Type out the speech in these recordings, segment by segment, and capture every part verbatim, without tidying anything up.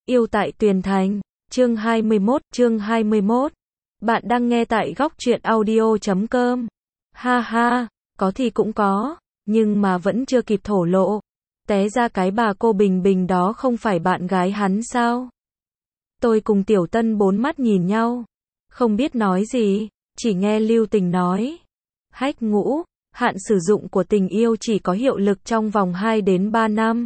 Yêu tại Tuyền Thành, chương hai mươi mốt, chương hai mươi mốt. Bạn đang nghe tại góc truyện audio chấm com. Ha ha, có thì cũng có, nhưng mà vẫn chưa kịp thổ lộ. Té ra cái bà cô Bình Bình đó không phải bạn gái hắn sao? Tôi cùng Tiểu Tân bốn mắt nhìn nhau, không biết nói gì, chỉ nghe Lưu Tình nói. Hách Ngũ, hạn sử dụng của tình yêu chỉ có hiệu lực trong vòng hai đến ba năm.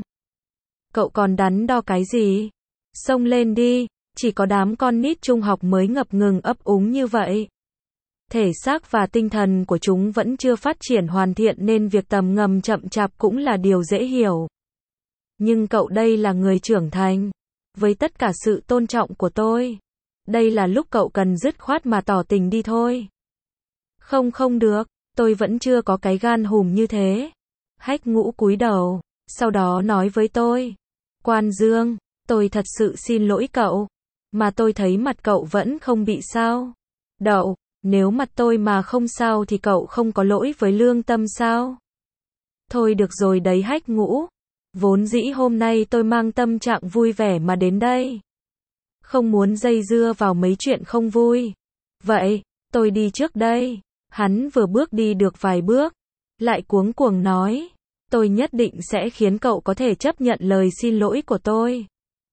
Cậu còn đắn đo cái gì? Xông lên đi, chỉ có đám con nít trung học mới ngập ngừng ấp úng như vậy. Thể xác và tinh thần của chúng vẫn chưa phát triển hoàn thiện nên việc tầm ngầm chậm chạp cũng là điều dễ hiểu. Nhưng cậu đây là người trưởng thành. Với tất cả sự tôn trọng của tôi, đây là lúc cậu cần dứt khoát mà tỏ tình đi thôi. Không không được, tôi vẫn chưa có cái gan hùm như thế. Hách Ngũ cúi đầu, sau đó nói với tôi. Quan Dương, tôi thật sự xin lỗi cậu, mà tôi thấy mặt cậu vẫn không bị sao. Đậu, nếu mặt tôi mà không sao thì cậu không có lỗi với lương tâm sao? Thôi được rồi đấy Hách Ngũ, vốn dĩ hôm nay tôi mang tâm trạng vui vẻ mà đến đây. Không muốn dây dưa vào mấy chuyện không vui. Vậy, tôi đi trước đây. Hắn vừa bước đi được vài bước, lại cuống cuồng nói. Tôi nhất định sẽ khiến cậu có thể chấp nhận lời xin lỗi của tôi.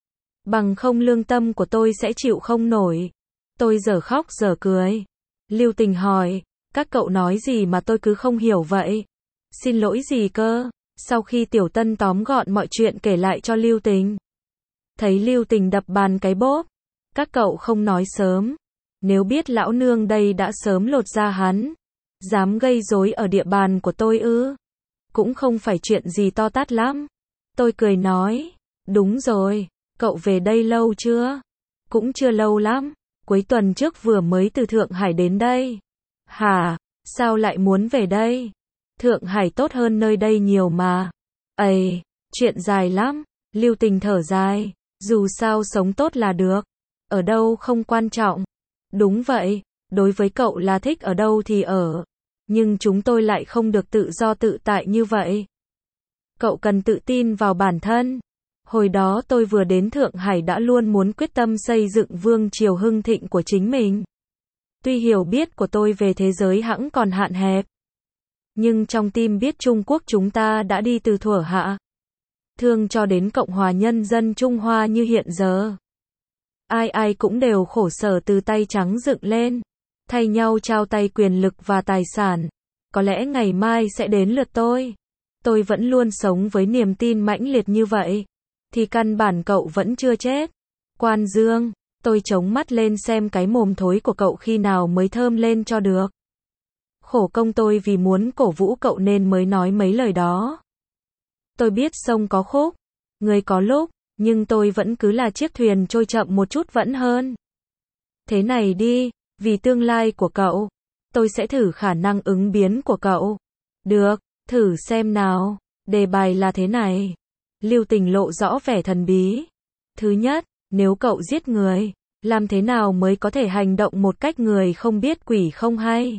Bằng không lương tâm của tôi sẽ chịu không nổi. Tôi dở khóc dở cười. Lưu Tình hỏi, các cậu nói gì mà tôi cứ không hiểu vậy? Xin lỗi gì cơ? Sau khi Tiểu Tân tóm gọn mọi chuyện kể lại cho Lưu Tình. Thấy Lưu Tình đập bàn cái bốp. Các cậu không nói sớm. Nếu biết lão nương đây đã sớm lột ra hắn. Dám gây rối ở địa bàn của tôi ư? Cũng không phải chuyện gì to tát lắm. Tôi cười nói, đúng rồi, cậu về đây lâu chưa? Cũng chưa lâu lắm, cuối tuần trước vừa mới từ Thượng Hải đến đây. Hả, sao lại muốn về đây? Thượng Hải tốt hơn nơi đây nhiều mà. Ây, chuyện dài lắm, Lưu Tình thở dài, dù sao sống tốt là được, ở đâu không quan trọng. Đúng vậy, đối với cậu là thích ở đâu thì ở. Nhưng chúng tôi lại không được tự do tự tại như vậy. Cậu cần tự tin vào bản thân. Hồi đó tôi vừa đến Thượng Hải đã luôn muốn quyết tâm xây dựng vương triều hưng thịnh của chính mình. Tuy hiểu biết của tôi về thế giới hẵng còn hạn hẹp, nhưng trong tim biết Trung Quốc chúng ta đã đi từ thuở Hạ Thương cho đến Cộng hòa Nhân dân Trung Hoa như hiện giờ. Ai ai cũng đều khổ sở từ tay trắng dựng lên, thay nhau trao tay quyền lực và tài sản. Có lẽ ngày mai sẽ đến lượt tôi. Tôi vẫn luôn sống với niềm tin mãnh liệt như vậy. Thì căn bản cậu vẫn chưa chết. Quan Dương, tôi chống mắt lên xem cái mồm thối của cậu khi nào mới thơm lên cho được. Khổ công tôi vì muốn cổ vũ cậu nên mới nói mấy lời đó. Tôi biết sông có khúc, người có lúc, nhưng tôi vẫn cứ là chiếc thuyền trôi chậm một chút vẫn hơn. Thế này đi, vì tương lai của cậu, tôi sẽ thử khả năng ứng biến của cậu. Được, thử xem nào. Đề bài là thế này. Lưu Tình lộ rõ vẻ thần bí. Thứ nhất, nếu cậu giết người, làm thế nào mới có thể hành động một cách người không biết quỷ không hay?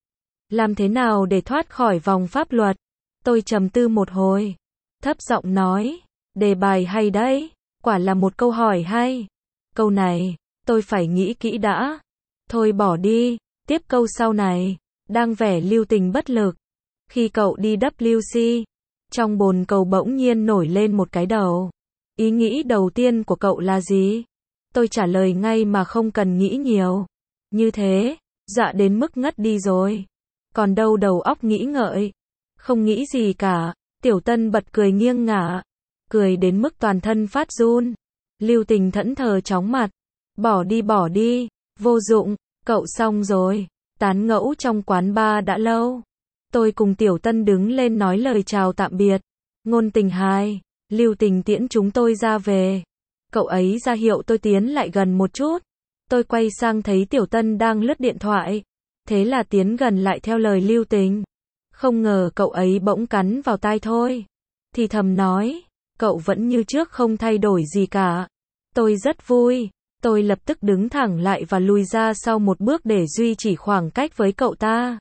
Làm thế nào để thoát khỏi vòng pháp luật? Tôi trầm tư một hồi, thấp giọng nói, đề bài hay đấy, quả là một câu hỏi hay. Câu này, tôi phải nghĩ kỹ đã. Thôi bỏ đi, tiếp câu sau này. Đang vẻ Lưu Tình bất lực. Khi cậu đi W C, trong bồn cầu bỗng nhiên nổi lên một cái đầu. Ý nghĩ đầu tiên của cậu là gì? Tôi trả lời ngay mà không cần nghĩ nhiều. Như thế, dọa đến mức ngất đi rồi. Còn đâu đầu óc nghĩ ngợi. Không nghĩ gì cả. Tiểu Tân bật cười nghiêng ngả. Cười đến mức toàn thân phát run. Lưu Tình thẫn thờ chóng mặt. Bỏ đi bỏ đi, vô dụng, cậu xong rồi. Tán ngẫu trong quán bar đã lâu. Tôi cùng Tiểu Tân đứng lên nói lời chào tạm biệt. Ngôn Tình hai, Lưu Tình tiễn chúng tôi ra về. Cậu ấy ra hiệu tôi tiến lại gần một chút. Tôi quay sang thấy Tiểu Tân đang lướt điện thoại. Thế là tiến gần lại theo lời Lưu Tình. Không ngờ cậu ấy bỗng cắn vào tai thôi. Thì thầm nói, cậu vẫn như trước không thay đổi gì cả. Tôi rất vui. Tôi lập tức đứng thẳng lại và lùi ra sau một bước để duy trì khoảng cách với cậu ta.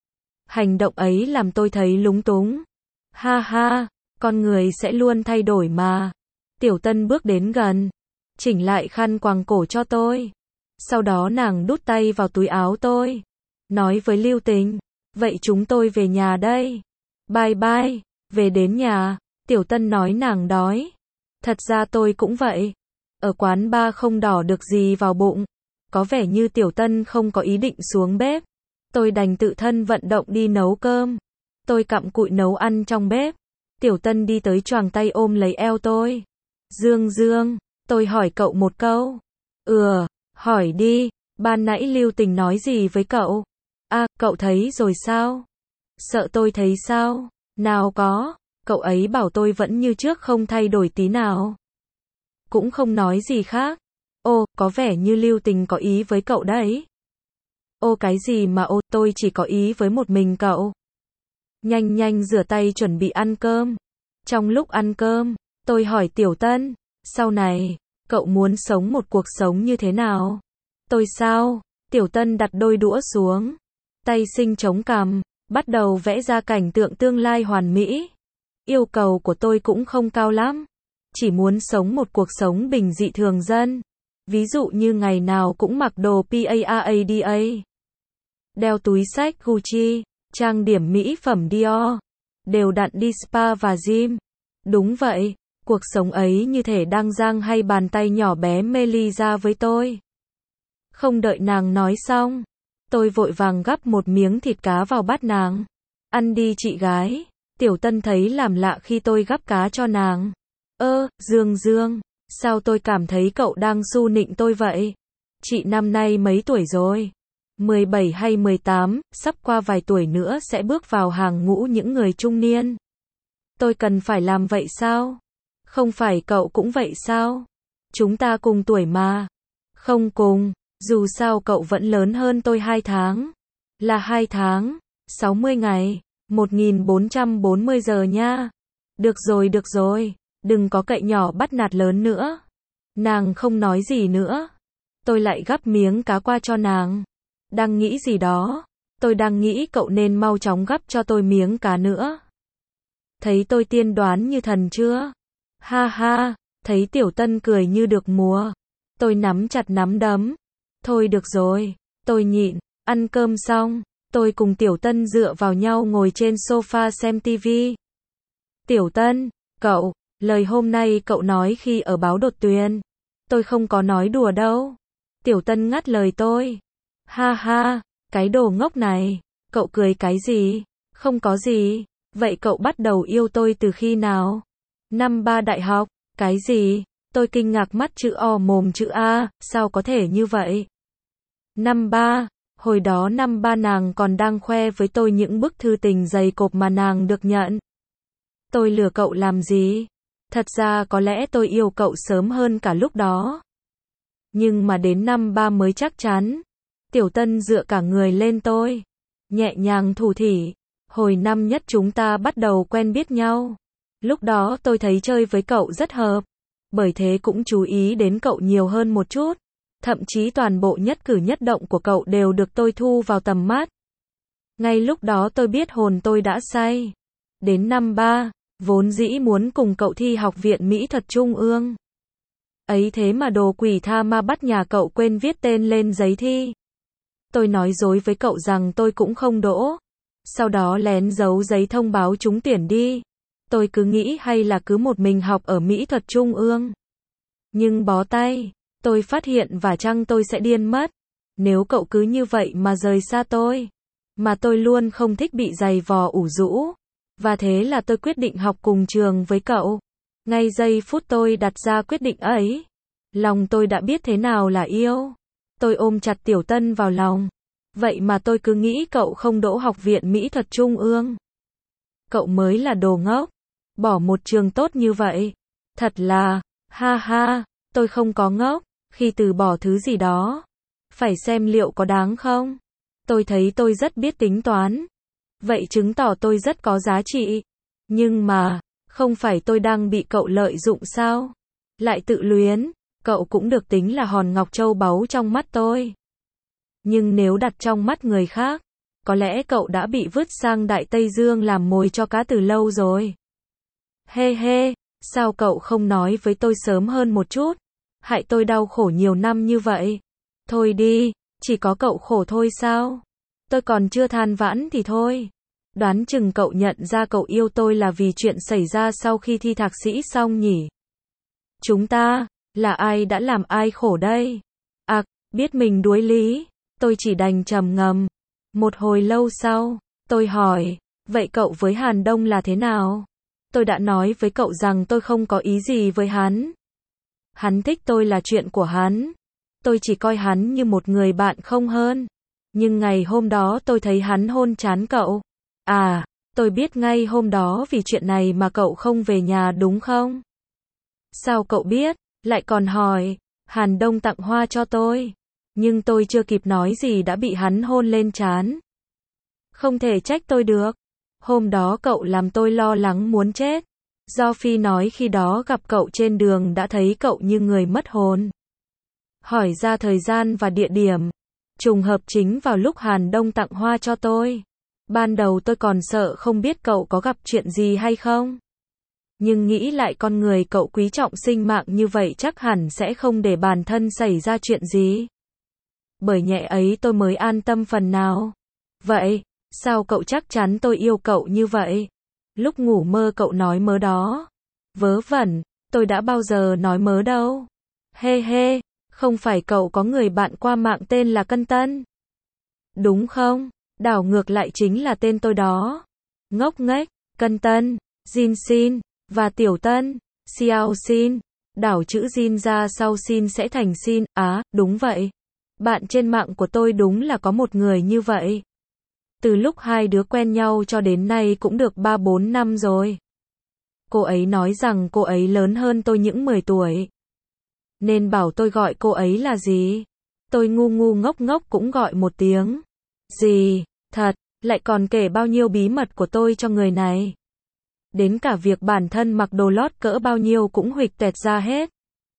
Hành động ấy làm tôi thấy lúng túng. Ha ha, con người sẽ luôn thay đổi mà. Tiểu Tân bước đến gần, chỉnh lại khăn quàng cổ cho tôi. Sau đó nàng đút tay vào túi áo tôi, nói với Lưu Tình, vậy chúng tôi về nhà đây. Bye bye, về đến nhà, Tiểu Tân nói nàng đói. Thật ra tôi cũng vậy. Ở quán bar không đỏ được gì vào bụng. Có vẻ như Tiểu Tân không có ý định xuống bếp. Tôi đành tự thân vận động đi nấu cơm. Tôi cặm cụi nấu ăn trong bếp. Tiểu Tân đi tới choàng tay ôm lấy eo tôi. Dương Dương, tôi hỏi cậu một câu. Ừ, hỏi đi, ban nãy Lưu Tình nói gì với cậu? À, cậu thấy rồi sao? Sợ tôi thấy sao? Nào có, cậu ấy bảo tôi vẫn như trước không thay đổi tí nào. Cũng không nói gì khác. Ô, có vẻ như Lưu Tình có ý với cậu đấy. Ô cái gì mà ô, tôi chỉ có ý với một mình cậu. Nhanh nhanh rửa tay chuẩn bị ăn cơm. Trong lúc ăn cơm, tôi hỏi Tiểu Tân, sau này, cậu muốn sống một cuộc sống như thế nào? Tôi sao? Tiểu Tân đặt đôi đũa xuống, tay sinh chống cằm, bắt đầu vẽ ra cảnh tượng tương lai hoàn mỹ. Yêu cầu của tôi cũng không cao lắm, chỉ muốn sống một cuộc sống bình dị thường dân. Ví dụ như ngày nào cũng mặc đồ Prada, đeo túi xách Gucci, trang điểm mỹ phẩm Dior, đều đặn đi spa và gym. Đúng vậy, cuộc sống ấy như thể đang giang hai bàn tay nhỏ bé Melisa với tôi. Không đợi nàng nói xong, tôi vội vàng gắp một miếng thịt cá vào bát nàng. Ăn đi chị gái. Tiểu Tân thấy làm lạ khi tôi gắp cá cho nàng. Ơ, Dương Dương, sao tôi cảm thấy cậu đang su nịnh tôi vậy? Chị năm nay mấy tuổi rồi? mười bảy hay mười tám, sắp qua vài tuổi nữa sẽ bước vào hàng ngũ những người trung niên. Tôi cần phải làm vậy sao? Không phải cậu cũng vậy sao? Chúng ta cùng tuổi mà. Không cùng, dù sao cậu vẫn lớn hơn tôi hai tháng. Là hai tháng, sáu mươi ngày, một nghìn bốn trăm bốn mươi giờ nha. Được rồi được rồi, đừng có cậy nhỏ bắt nạt lớn nữa. Nàng không nói gì nữa. Tôi lại gắp miếng cá qua cho nàng. Đang nghĩ gì đó? Tôi đang nghĩ cậu nên mau chóng gắp cho tôi miếng cá nữa. Thấy tôi tiên đoán như thần chưa? Ha ha, thấy Tiểu Tân cười như được mùa. Tôi nắm chặt nắm đấm. Thôi được rồi, tôi nhịn. Ăn cơm xong, tôi cùng Tiểu Tân dựa vào nhau ngồi trên sofa xem tivi. Tiểu Tân, cậu, lời hôm nay cậu nói khi ở báo đột tuyên. Tôi không có nói đùa đâu. Tiểu Tân ngắt lời tôi. Ha ha, cái đồ ngốc này, cậu cười cái gì? Không có gì. Vậy cậu bắt đầu yêu tôi từ khi nào? Năm ba đại học, cái gì? Tôi kinh ngạc mắt chữ O mồm chữ A, sao có thể như vậy? Năm ba, hồi đó năm ba nàng còn đang khoe với tôi những bức thư tình dày cộp mà nàng được nhận. Tôi lừa cậu làm gì? Thật ra có lẽ tôi yêu cậu sớm hơn cả lúc đó. Nhưng mà đến năm ba mới chắc chắn. Tiểu Tân dựa cả người lên tôi, nhẹ nhàng thủ thỉ. Hồi năm nhất chúng ta bắt đầu quen biết nhau. Lúc đó tôi thấy chơi với cậu rất hợp. Bởi thế cũng chú ý đến cậu nhiều hơn một chút. Thậm chí toàn bộ nhất cử nhất động của cậu đều được tôi thu vào tầm mắt. Ngay lúc đó tôi biết hồn tôi đã say. Đến năm ba, vốn dĩ muốn cùng cậu thi học viện Mỹ thuật Trung ương. Ấy thế mà đồ quỷ tha ma bắt nhà cậu quên viết tên lên giấy thi. Tôi nói dối với cậu rằng tôi cũng không đỗ. Sau đó lén giấu giấy thông báo trúng tuyển đi. Tôi cứ nghĩ hay là cứ một mình học ở Mỹ thuật Trung ương. Nhưng bó tay, tôi phát hiện và chăng tôi sẽ điên mất. Nếu cậu cứ như vậy mà rời xa tôi. Mà tôi luôn không thích bị giày vò ủ rũ. Và thế là tôi quyết định học cùng trường với cậu. Ngay giây phút tôi đặt ra quyết định ấy, lòng tôi đã biết thế nào là yêu. Tôi ôm chặt Tiểu Tân vào lòng. Vậy mà tôi cứ nghĩ cậu không đỗ học viện Mỹ thuật Trung ương. Cậu mới là đồ ngốc. Bỏ một trường tốt như vậy. Thật là, ha ha, tôi không có ngốc. Khi từ bỏ thứ gì đó, phải xem liệu có đáng không. Tôi thấy tôi rất biết tính toán. Vậy chứng tỏ tôi rất có giá trị. Nhưng mà, không phải tôi đang bị cậu lợi dụng sao? Lại tự luyến, cậu cũng được tính là hòn ngọc châu báu trong mắt tôi. Nhưng nếu đặt trong mắt người khác, có lẽ cậu đã bị vứt sang Đại Tây Dương làm mồi cho cá từ lâu rồi. Hê hê, sao cậu không nói với tôi sớm hơn một chút? hại tôi đau khổ nhiều năm như vậy. Thôi đi, chỉ có cậu khổ thôi sao? Tôi còn chưa than vãn thì thôi. Đoán chừng cậu nhận ra cậu yêu tôi là vì chuyện xảy ra sau khi thi thạc sĩ xong nhỉ? Chúng ta, là ai đã làm ai khổ đây? À, biết mình đuối lý, tôi chỉ đành trầm ngâm. Một hồi lâu sau, tôi hỏi, vậy cậu với Hàn Đông là thế nào? Tôi đã nói với cậu rằng tôi không có ý gì với hắn. Hắn thích tôi là chuyện của hắn. Tôi chỉ coi hắn như một người bạn không hơn. Nhưng ngày hôm đó tôi thấy hắn hôn trán cậu. À, tôi biết ngay hôm đó vì chuyện này mà cậu không về nhà đúng không? Sao cậu biết? Lại còn hỏi, Hàn Đông tặng hoa cho tôi. Nhưng tôi chưa kịp nói gì đã bị hắn hôn lên trán. Không thể trách tôi được. Hôm đó cậu làm tôi lo lắng muốn chết. Do Phi nói khi đó gặp cậu trên đường đã thấy cậu như người mất hồn. Hỏi ra thời gian và địa điểm. Trùng hợp chính vào lúc Hàn Đông tặng hoa cho tôi. Ban đầu tôi còn sợ không biết cậu có gặp chuyện gì hay không. Nhưng nghĩ lại con người cậu quý trọng sinh mạng như vậy chắc hẳn sẽ không để bản thân xảy ra chuyện gì. Bởi nhẹ ấy tôi mới an tâm phần nào. Vậy, sao cậu chắc chắn tôi yêu cậu như vậy? Lúc ngủ mơ cậu nói mớ đó. Vớ vẩn, tôi đã bao giờ nói mớ đâu. Hê hê, không phải cậu có người bạn qua mạng tên là Cân Tân? Đúng không? Đảo ngược lại chính là tên tôi đó. Ngốc nghếch, Cân Tân, Jin Xin, và Tiểu Tân, Xiao Xin. Đảo chữ Jin ra sau Xin sẽ thành Xin. Á, đúng vậy. Bạn trên mạng của tôi đúng là có một người như vậy. Từ lúc hai đứa quen nhau cho đến nay cũng được ba bốn năm rồi. Cô ấy nói rằng cô ấy lớn hơn tôi những mười tuổi. Nên bảo tôi gọi cô ấy là gì? Tôi ngu ngu ngốc ngốc cũng gọi một tiếng. Gì? Thật, lại còn kể bao nhiêu bí mật của tôi cho người này. Đến cả việc bản thân mặc đồ lót cỡ bao nhiêu cũng huỵch toẹt ra hết.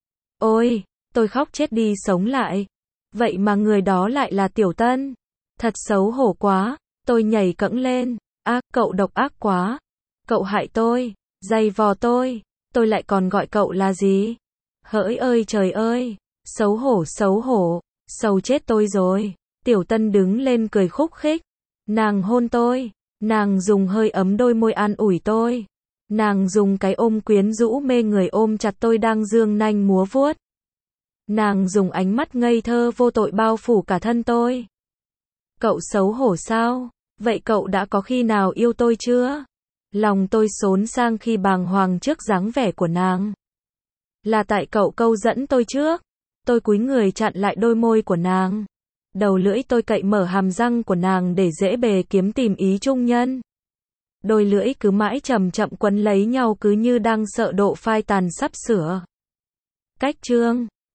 Ôi, tôi khóc chết đi sống lại. Vậy mà người đó lại là Tiểu Tân. Thật xấu hổ quá. Tôi nhảy cẫng lên. Ác, cậu độc ác quá. Cậu hại tôi, giày vò tôi. Tôi lại còn gọi cậu là gì? Hỡi ơi trời ơi. Xấu hổ xấu hổ. Sầu chết tôi rồi. Tiểu Tân đứng lên cười khúc khích. Nàng hôn tôi. Nàng dùng hơi ấm đôi môi an ủi tôi. Nàng dùng cái ôm quyến rũ mê người ôm chặt tôi đang dương nanh múa vuốt. Nàng dùng ánh mắt ngây thơ vô tội bao phủ cả thân tôi. Cậu xấu hổ sao? Vậy cậu đã có khi nào yêu tôi chưa? Lòng tôi xốn sang khi bàng hoàng trước dáng vẻ của nàng. Là tại cậu câu dẫn tôi trước. Tôi cúi người chặn lại đôi môi của nàng. Đầu lưỡi tôi cậy mở hàm răng của nàng để dễ bề kiếm tìm ý trung nhân. Đôi lưỡi cứ mãi chậm chậm quấn lấy nhau cứ như đang sợ độ phai tàn sắp sửa. Cách chương